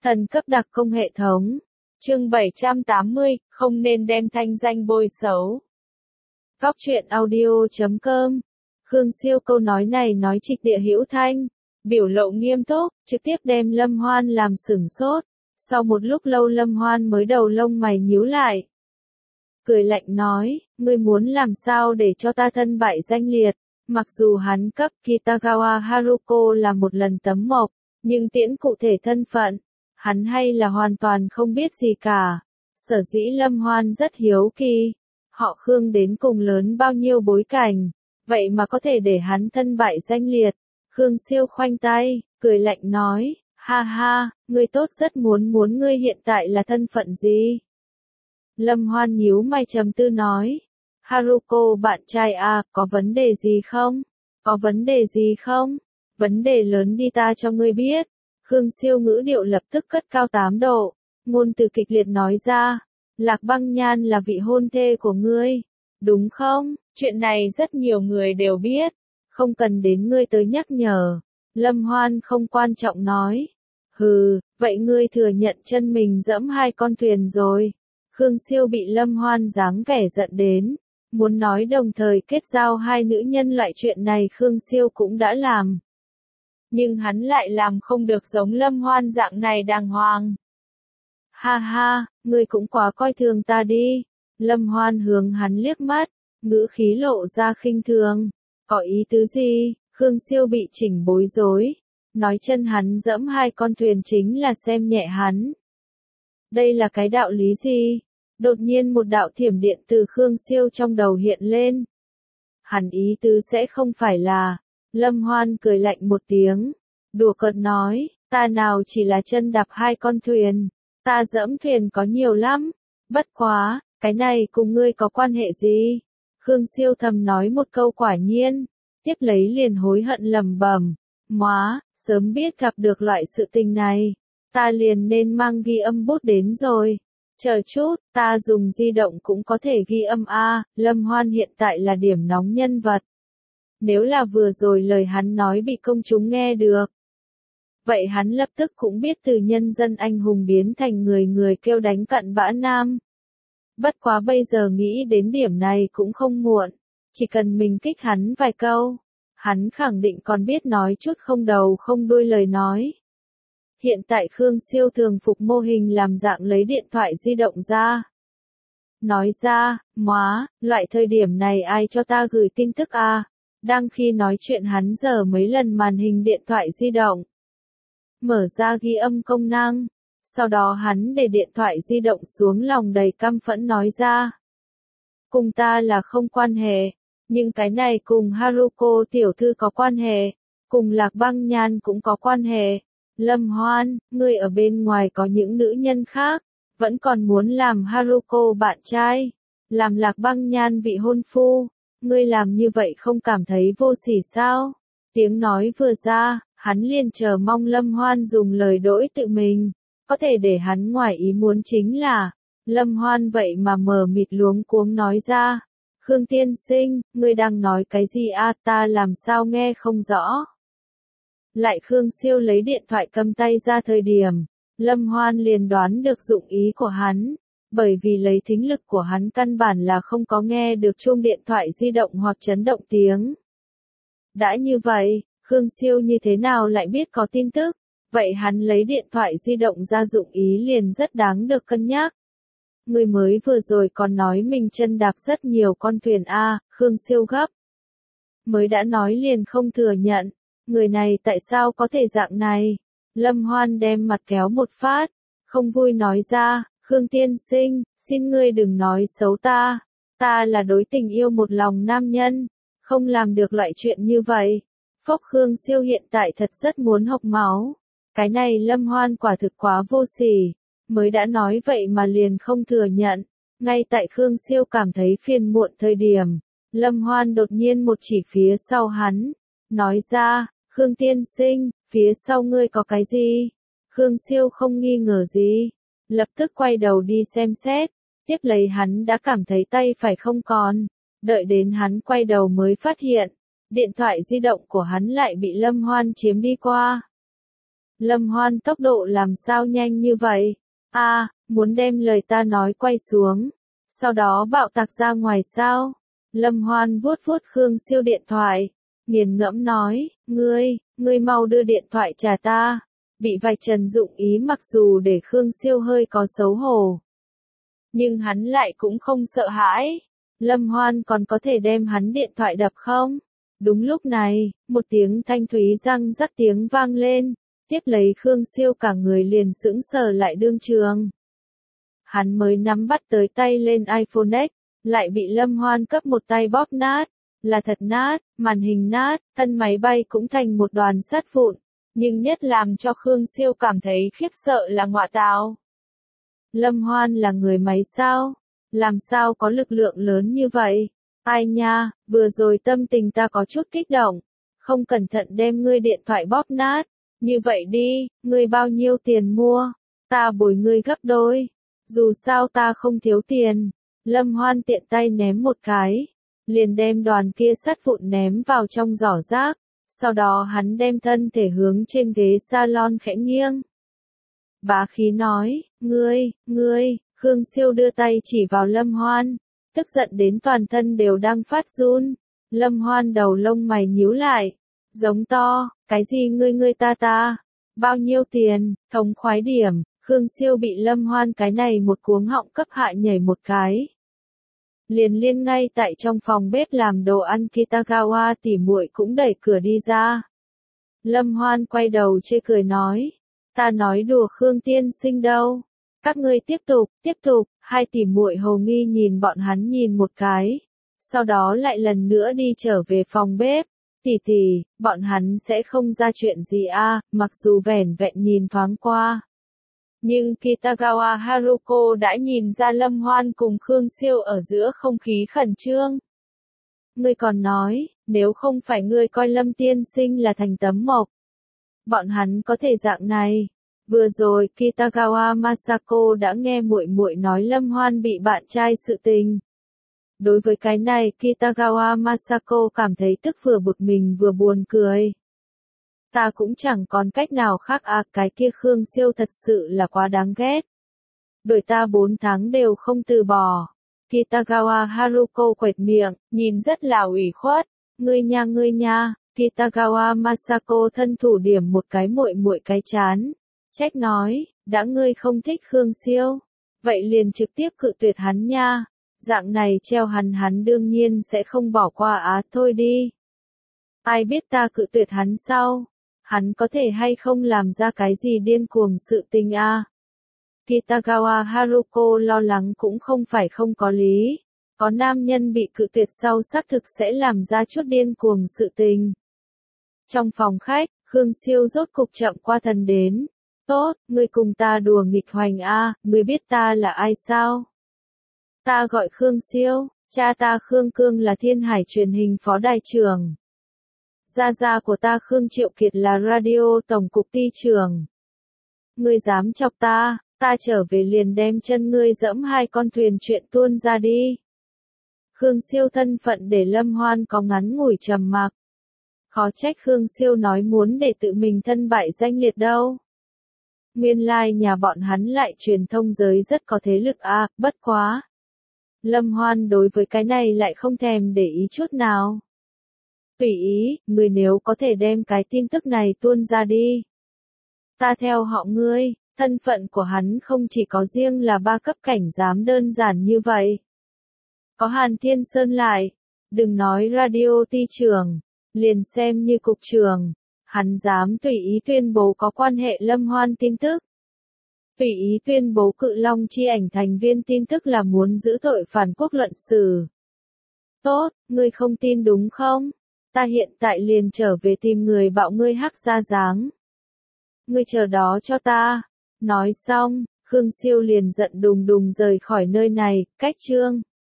Thần cấp đặc công hệ thống. Chương 780, không nên đem thanh danh bôi xấu. Góc truyện audio.com. Khương Siêu câu nói này nói trịch địa hữu thanh, biểu lộ nghiêm túc, trực tiếp đem Lâm Hoan làm sửng sốt. Sau một lúc lâu Lâm Hoan mới đầu lông mày nhíu lại. Cười lạnh nói, ngươi muốn làm sao để cho ta thân bại danh liệt. Mặc dù hắn cấp Kitagawa Haruko là một lần tấm mộc, nhưng tiễn cụ thể thân phận, hắn hay là hoàn toàn không biết gì cả. Sở dĩ Lâm Hoan rất hiếu kỳ, họ Khương đến cùng lớn bao nhiêu bối cảnh, vậy mà có thể để hắn thân bại danh liệt. Khương Siêu khoanh tay, cười lạnh nói, ha ha, ngươi tốt rất muốn ngươi hiện tại là thân phận gì? Lâm Hoan nhíu mày trầm tư nói, Haruko bạn trai à, có vấn đề gì không? Có vấn đề gì không? Vấn đề lớn đi ta cho ngươi biết. Khương Siêu ngữ điệu lập tức cất cao 8 độ, ngôn từ kịch liệt nói ra, Lạc Băng Nhan là vị hôn thê của ngươi, đúng không? Chuyện này rất nhiều người đều biết, không cần đến ngươi tới nhắc nhở. Lâm Hoan không quan trọng nói, hừ, vậy ngươi thừa nhận chân mình dẫm hai con thuyền rồi. Khương Siêu bị Lâm Hoan dáng vẻ giận đến, muốn nói đồng thời kết giao hai nữ nhân loại chuyện này Khương Siêu cũng đã làm. Nhưng hắn lại làm không được giống Lâm Hoan dạng này đàng hoàng. Ha ha, ngươi cũng quá coi thường ta đi. Lâm Hoan hướng hắn liếc mắt, ngữ khí lộ ra khinh thường. Có ý tứ gì? Khương Siêu bị chỉnh bối rối. Nói chân hắn dẫm hai con thuyền chính là xem nhẹ hắn. Đây là cái đạo lý gì? Đột nhiên một đạo thiểm điện từ Khương Siêu trong đầu hiện lên. Hắn ý tứ sẽ không phải là... Lâm Hoan cười lạnh một tiếng, đùa cợt nói, ta nào chỉ là chân đạp hai con thuyền, ta dẫm thuyền có nhiều lắm, bất quá, cái này cùng ngươi có quan hệ gì? Khương Siêu thầm nói một câu quả nhiên, tiếp lấy liền hối hận lẩm bẩm, móa, sớm biết gặp được loại sự tình này, ta liền nên mang ghi âm bút đến rồi. Chờ chút, ta dùng di động cũng có thể ghi âm a. Lâm Hoan hiện tại là điểm nóng nhân vật. Nếu là vừa rồi lời hắn nói bị công chúng nghe được, vậy hắn lập tức cũng biết từ nhân dân anh hùng biến thành người kêu đánh cặn bã nam. Bất quá bây giờ nghĩ đến điểm này cũng không muộn, chỉ cần mình kích hắn vài câu, hắn khẳng định còn biết nói chút không đầu không đuôi lời nói. Hiện tại Khương Siêu thường phục mô hình làm dạng lấy điện thoại di động ra. Nói ra, móa, loại thời điểm này ai cho ta gửi tin tức à? Đang khi nói chuyện hắn giở mấy lần màn hình điện thoại di động. Mở ra ghi âm công năng. Sau đó hắn để điện thoại di động xuống lòng đầy căm phẫn nói ra. Cùng ta là không quan hệ. Nhưng cái này cùng Haruko tiểu thư có quan hệ. Cùng Lạc Băng Nhan cũng có quan hệ. Lâm Hoan, ngươi ở bên ngoài có những nữ nhân khác. Vẫn còn muốn làm Haruko bạn trai. Làm Lạc Băng Nhan vị hôn phu. Ngươi làm như vậy không cảm thấy vô sỉ sao? Tiếng nói vừa ra, hắn liền chờ mong Lâm Hoan dùng lời đỗi tự mình. Có thể để hắn ngoài ý muốn chính là, Lâm Hoan vậy mà mờ mịt luống cuống nói ra. Khương tiên sinh, ngươi đang nói cái gì à, ta làm sao nghe không rõ. Lại Khương Siêu lấy điện thoại cầm tay ra thời điểm, Lâm Hoan liền đoán được dụng ý của hắn. Bởi vì lấy thính lực của hắn căn bản là không có nghe được chuông điện thoại di động hoặc chấn động tiếng. Đã như vậy, Khương Siêu như thế nào lại biết có tin tức? Vậy hắn lấy điện thoại di động ra dụng ý liền rất đáng được cân nhắc. Người mới vừa rồi còn nói mình chân đạp rất nhiều con thuyền a. Khương Siêu gấp. Mới đã nói liền không thừa nhận. Người này tại sao có thể dạng này? Lâm Hoan đem mặt kéo một phát. Không vui nói ra. Khương tiên sinh, xin ngươi đừng nói xấu ta. Ta là đối tình yêu một lòng nam nhân. Không làm được loại chuyện như vậy. Phốc Khương Siêu hiện tại thật rất muốn học máu. Cái này Lâm Hoan quả thực quá vô sỉ. Mới đã nói vậy mà liền không thừa nhận. Ngay tại Khương Siêu cảm thấy phiền muộn thời điểm. Lâm Hoan đột nhiên một chỉ phía sau hắn. Nói ra, Khương tiên sinh, phía sau ngươi có cái gì? Khương Siêu không nghi ngờ gì. Lập tức quay đầu đi xem xét, tiếp lấy hắn đã cảm thấy tay phải không còn, đợi đến hắn quay đầu mới phát hiện, điện thoại di động của hắn lại bị Lâm Hoan chiếm đi qua. Lâm Hoan tốc độ làm sao nhanh như vậy? Muốn đem lời ta nói quay xuống, sau đó bạo tạc ra ngoài sao? Lâm Hoan vuốt vuốt Khương Siêu điện thoại, nghiền ngẫm nói, ngươi mau đưa điện thoại trả ta. Bị vạch trần dụng ý mặc dù để Khương Siêu hơi có xấu hổ, nhưng hắn lại cũng không sợ hãi. Lâm Hoan còn có thể đem hắn điện thoại đập không? Đúng lúc này, một tiếng thanh thúy răng rắc tiếng vang lên, tiếp lấy Khương Siêu cả người liền sững sờ lại đương trường. Hắn mới nắm bắt tới tay lên iPhone X, lại bị Lâm Hoan cấp một tay bóp nát, là thật nát, màn hình nát, thân máy bay cũng thành một đoàn sắt vụn, nhưng nhất làm cho Khương Siêu cảm thấy khiếp sợ là ngọa tào. Lâm Hoan là người máy sao? Làm sao có lực lượng lớn như vậy? Ai nha, vừa rồi tâm tình ta có chút kích động, không cẩn thận đem ngươi điện thoại bóp nát. Như vậy đi, ngươi bao nhiêu tiền mua? Ta bồi ngươi gấp đôi. Dù sao ta không thiếu tiền. Lâm Hoan tiện tay ném một cái, liền đem đoàn kia sắt vụn ném vào trong giỏ rác. Sau đó hắn đem thân thể hướng trên ghế salon khẽ nghiêng. Bá khí nói, ngươi, Khương Siêu đưa tay chỉ vào Lâm Hoan, tức giận đến toàn thân đều đang phát run. Lâm Hoan đầu lông mày nhíu lại, giống to, cái gì ngươi ta, bao nhiêu tiền, thống khoái điểm. Khương Siêu bị Lâm Hoan cái này một cuống họng cấp hạ nhảy một cái. Liền liên ngay tại trong phòng bếp làm đồ ăn Kitagawa tỉ muội cũng đẩy cửa đi ra. Lâm Hoan quay đầu chê cười nói, ta nói đùa Khương tiên sinh đâu. Các ngươi tiếp tục, hai tỉ muội hầu nghi nhìn bọn hắn nhìn một cái. Sau đó lại lần nữa đi trở về phòng bếp. Tỷ, bọn hắn sẽ không ra chuyện gì mặc dù vẻn vẹn nhìn thoáng qua. Nhưng Kitagawa Haruko đã nhìn ra Lâm Hoan cùng Khương Siêu ở giữa không khí khẩn trương. Ngươi còn nói, nếu không phải ngươi coi Lâm tiên sinh là thành tấm mộc, bọn hắn có thể dạng này. Vừa rồi Kitagawa Masako đã nghe muội muội nói Lâm Hoan bị bạn trai sự tình. Đối với cái này Kitagawa Masako cảm thấy tức vừa bực mình vừa buồn cười. Ta cũng chẳng còn cách nào khác cái kia Khương Siêu thật sự là quá đáng ghét. Đuổi ta 4 tháng đều không từ bỏ. Kitagawa Haruko quệt miệng, nhìn rất là ủy khuất. Ngươi nha. Kitagawa Masako thân thủ điểm một cái muội cái chán. Trách nói, đã ngươi không thích Khương Siêu, vậy liền trực tiếp cự tuyệt hắn nha. Dạng này treo hắn đương nhiên sẽ không bỏ qua thôi đi. Ai biết ta cự tuyệt hắn sau, hắn có thể hay không làm ra cái gì điên cuồng sự tình Kitagawa Haruko lo lắng cũng không phải không có lý. Có nam nhân bị cự tuyệt sau xác thực sẽ làm ra chút điên cuồng sự tình. Trong phòng khách, Khương Siêu rốt cục chậm qua thần đến. Tốt, ngươi cùng ta đùa nghịch hoành ngươi biết ta là ai sao? Ta gọi Khương Siêu, cha ta Khương Cương là Thiên Hải truyền hình phó đài trưởng. Gia của ta Khương Triệu Kiệt là radio tổng cục ty trưởng. Ngươi dám chọc ta trở về liền đem chân ngươi dẫm 2 con thuyền chuyện tuôn ra đi. Khương Siêu thân phận để Lâm Hoan có ngắn ngủi trầm mặc. Khó trách Khương Siêu nói muốn để tự mình thân bại danh liệt đâu. Nguyên lai nhà bọn hắn lại truyền thông giới rất có thế lực bất quá. Lâm Hoan đối với cái này lại không thèm để ý chút nào. Tùy ý, người nếu có thể đem cái tin tức này tuôn ra đi. Ta theo họ ngươi, thân phận của hắn không chỉ có riêng là 3 cấp cảnh giám đơn giản như vậy. Có Hàn Thiên Sơn lại, đừng nói radio ty trưởng, liền xem như cục trưởng, hắn dám tùy ý tuyên bố có quan hệ Lâm Hoan tin tức. Tùy ý tuyên bố Cự Long chi ảnh thành viên tin tức là muốn giữ tội phản quốc luận xử. Tốt, ngươi không tin đúng không? Ta hiện tại liền trở về tìm người bạo ngươi hắc ra dáng. Ngươi chờ đó cho ta. Nói xong, Khương Siêu liền giận đùng đùng rời khỏi nơi này, cách chương.